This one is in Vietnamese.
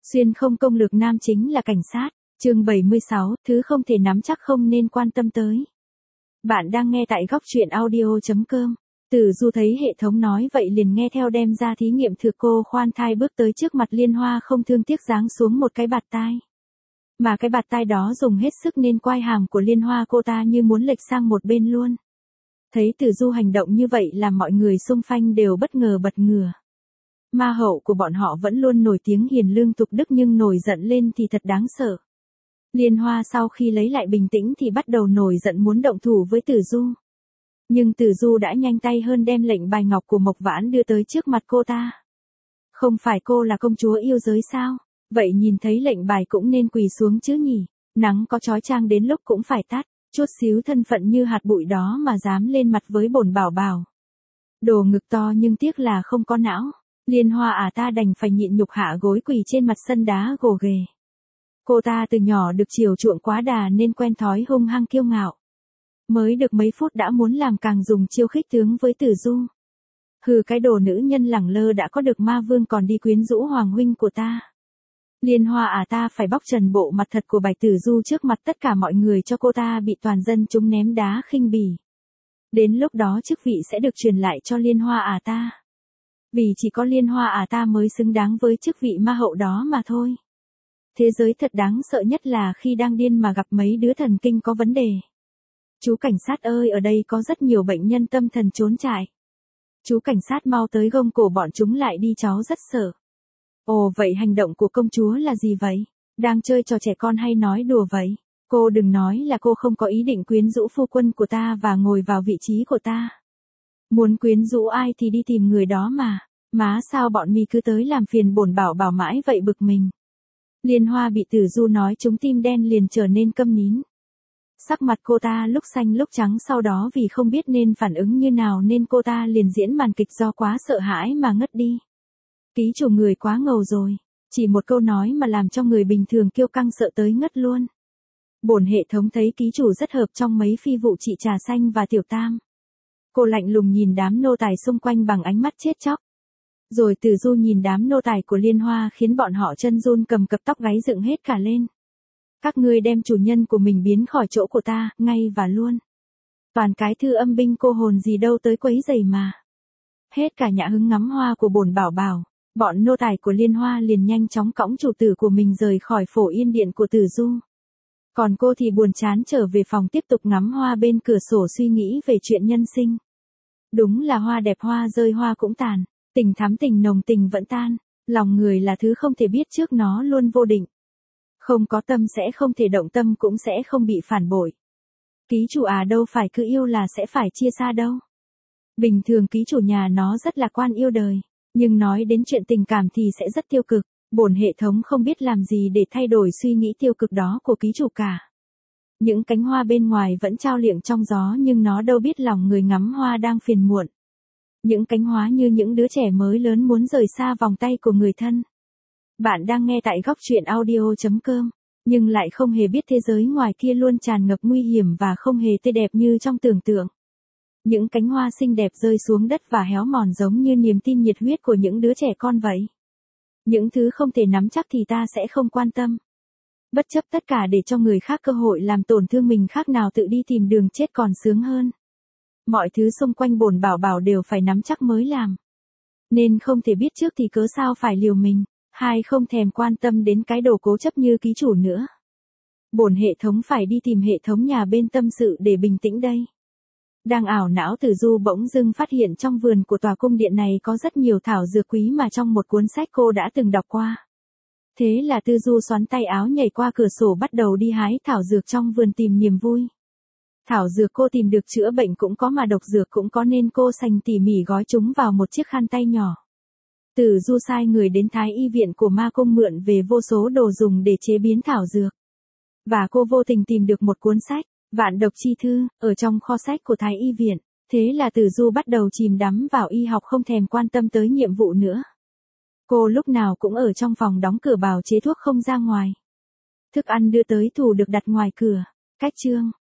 Xuyên không công lược nam chính là cảnh sát. Chương 76, thứ không thể nắm chắc không nên quan tâm tới. Bạn đang nghe tại góc truyện audio.com. Tử Du thấy hệ thống nói vậy liền nghe theo đem ra thí nghiệm thử, cô khoan thai bước tới trước mặt Liên Hoa không thương tiếc giáng xuống một cái bạt tai. Mà cái bạt tai đó dùng hết sức nên quai hàm của Liên Hoa cô ta như muốn lệch sang một bên luôn. Thấy Tử Du hành động như vậy làm mọi người xung quanh đều bất ngờ bật ngửa. Ma hậu của bọn họ vẫn luôn nổi tiếng hiền lương tục đức nhưng nổi giận lên thì thật đáng sợ. Liên Hoa sau khi lấy lại bình tĩnh thì bắt đầu nổi giận muốn động thủ với Tử Du. Nhưng Tử Du đã nhanh tay hơn đem lệnh bài ngọc của Mộc Vãn đưa tới trước mặt cô ta. Không phải cô là công chúa yêu giới sao? Vậy nhìn thấy lệnh bài cũng nên quỳ xuống chứ nhỉ? Nắng có chói chang đến lúc cũng phải tắt, chút xíu thân phận như hạt bụi đó mà dám lên mặt với bổn bảo bảo. Đồ ngực to nhưng tiếc là không có não. Liên Hoa ta đành phải nhịn nhục hạ gối quỳ trên mặt sân đá gồ ghề. Cô ta từ nhỏ được chiều chuộng quá đà nên quen thói hung hăng kiêu ngạo. Mới được mấy phút đã muốn làm càng dùng chiêu khích tướng với Tử Du. Hừ, cái đồ nữ nhân lẳng lơ đã có được ma vương còn đi quyến rũ hoàng huynh của ta. Liên Hoa ta phải bóc trần bộ mặt thật của Bạch Tử Du trước mặt tất cả mọi người cho cô ta bị toàn dân chúng ném đá khinh bỉ. Đến lúc đó chức vị sẽ được truyền lại cho Liên Hoa ta. Vì chỉ có Liên Hoa ta mới xứng đáng với chức vị ma hậu đó mà thôi. Thế giới thật đáng sợ nhất là khi đang điên mà gặp mấy đứa thần kinh có vấn đề. Chú cảnh sát ơi, ở đây có rất nhiều bệnh nhân tâm thần trốn chạy. Chú cảnh sát mau tới gông cổ bọn chúng lại đi, cháu rất sợ. Ồ, vậy hành động của công chúa là gì vậy? Đang chơi trò trẻ con hay nói đùa vậy? Cô đừng nói là cô không có ý định quyến rũ phu quân của ta và ngồi vào vị trí của ta. Muốn quyến rũ ai thì đi tìm người đó mà. Má sao bọn mi cứ tới làm phiền bổn bảo bảo mãi vậy, bực mình. Liên Hoa bị Tử Du nói trúng tim đen liền trở nên câm nín. Sắc mặt cô ta lúc xanh lúc trắng, sau đó vì không biết nên phản ứng như nào nên cô ta liền diễn màn kịch do quá sợ hãi mà ngất đi. Ký chủ người quá ngầu rồi, chỉ một câu nói mà làm cho người bình thường kiêu căng sợ tới ngất luôn. Bổn hệ thống thấy ký chủ rất hợp trong mấy phi vụ chị Trà Xanh và Tiểu Tam. Cô lạnh lùng nhìn đám nô tài xung quanh bằng ánh mắt chết chóc. Rồi Tử Du nhìn đám nô tài của Liên Hoa khiến bọn họ chân run cầm cập, tóc gáy dựng hết cả lên. Các ngươi đem chủ nhân của mình biến khỏi chỗ của ta, ngay và luôn. Toàn cái thư âm binh cô hồn gì đâu tới quấy rầy mà. Hết cả nhã hứng ngắm hoa của bổn bảo bảo, bọn nô tài của Liên Hoa liền nhanh chóng cõng chủ tử của mình rời khỏi Phổ Yên Điện của Tử Du. Còn cô thì buồn chán trở về phòng tiếp tục ngắm hoa bên cửa sổ suy nghĩ về chuyện nhân sinh. Đúng là hoa đẹp hoa rơi hoa cũng tàn. Tình thắm tình nồng tình vẫn tan, lòng người là thứ không thể biết trước nó luôn vô định. Không có tâm sẽ không thể động, tâm cũng sẽ không bị phản bội. Ký chủ đâu phải cứ yêu là sẽ phải chia xa đâu. Bình thường ký chủ nhà nó rất lạc quan yêu đời, nhưng nói đến chuyện tình cảm thì sẽ rất tiêu cực. Bổn hệ thống không biết làm gì để thay đổi suy nghĩ tiêu cực đó của ký chủ cả. Những cánh hoa bên ngoài vẫn trao liệng trong gió nhưng nó đâu biết lòng người ngắm hoa đang phiền muộn. Những cánh hoa như những đứa trẻ mới lớn muốn rời xa vòng tay của người thân. Bạn đang nghe tại góc truyện audio.com, nhưng lại không hề biết thế giới ngoài kia luôn tràn ngập nguy hiểm và không hề tươi đẹp như trong tưởng tượng. Những cánh hoa xinh đẹp rơi xuống đất và héo mòn giống như niềm tin nhiệt huyết của những đứa trẻ con vậy. Những thứ không thể nắm chắc thì ta sẽ không quan tâm. Bất chấp tất cả để cho người khác cơ hội làm tổn thương mình, khác nào tự đi tìm đường chết còn sướng hơn. Mọi thứ xung quanh bổn bảo bảo đều phải nắm chắc mới làm. Nên không thể biết trước thì cớ sao phải liều mình. Hai, không thèm quan tâm đến cái đồ cố chấp như ký chủ nữa. Bổn hệ thống phải đi tìm hệ thống nhà bên tâm sự để bình tĩnh đây. Đang ảo não, Tử Du bỗng dưng phát hiện trong vườn của tòa cung điện này có rất nhiều thảo dược quý mà trong một cuốn sách cô đã từng đọc qua. Thế là Tử Du xoắn tay áo nhảy qua cửa sổ bắt đầu đi hái thảo dược trong vườn tìm niềm vui. Thảo dược cô tìm được chữa bệnh cũng có mà độc dược cũng có nên cô sành tỉ mỉ gói chúng vào một chiếc khăn tay nhỏ. Tử Du sai người đến Thái Y viện của ma cung mượn về vô số đồ dùng để chế biến thảo dược. Và cô vô tình tìm được một cuốn sách, Vạn độc chi thư, ở trong kho sách của Thái Y viện. Thế là Tử Du bắt đầu chìm đắm vào y học, không thèm quan tâm tới nhiệm vụ nữa. Cô lúc nào cũng ở trong phòng đóng cửa bào chế thuốc không ra ngoài. Thức ăn đưa tới tủ được đặt ngoài cửa. Cách chương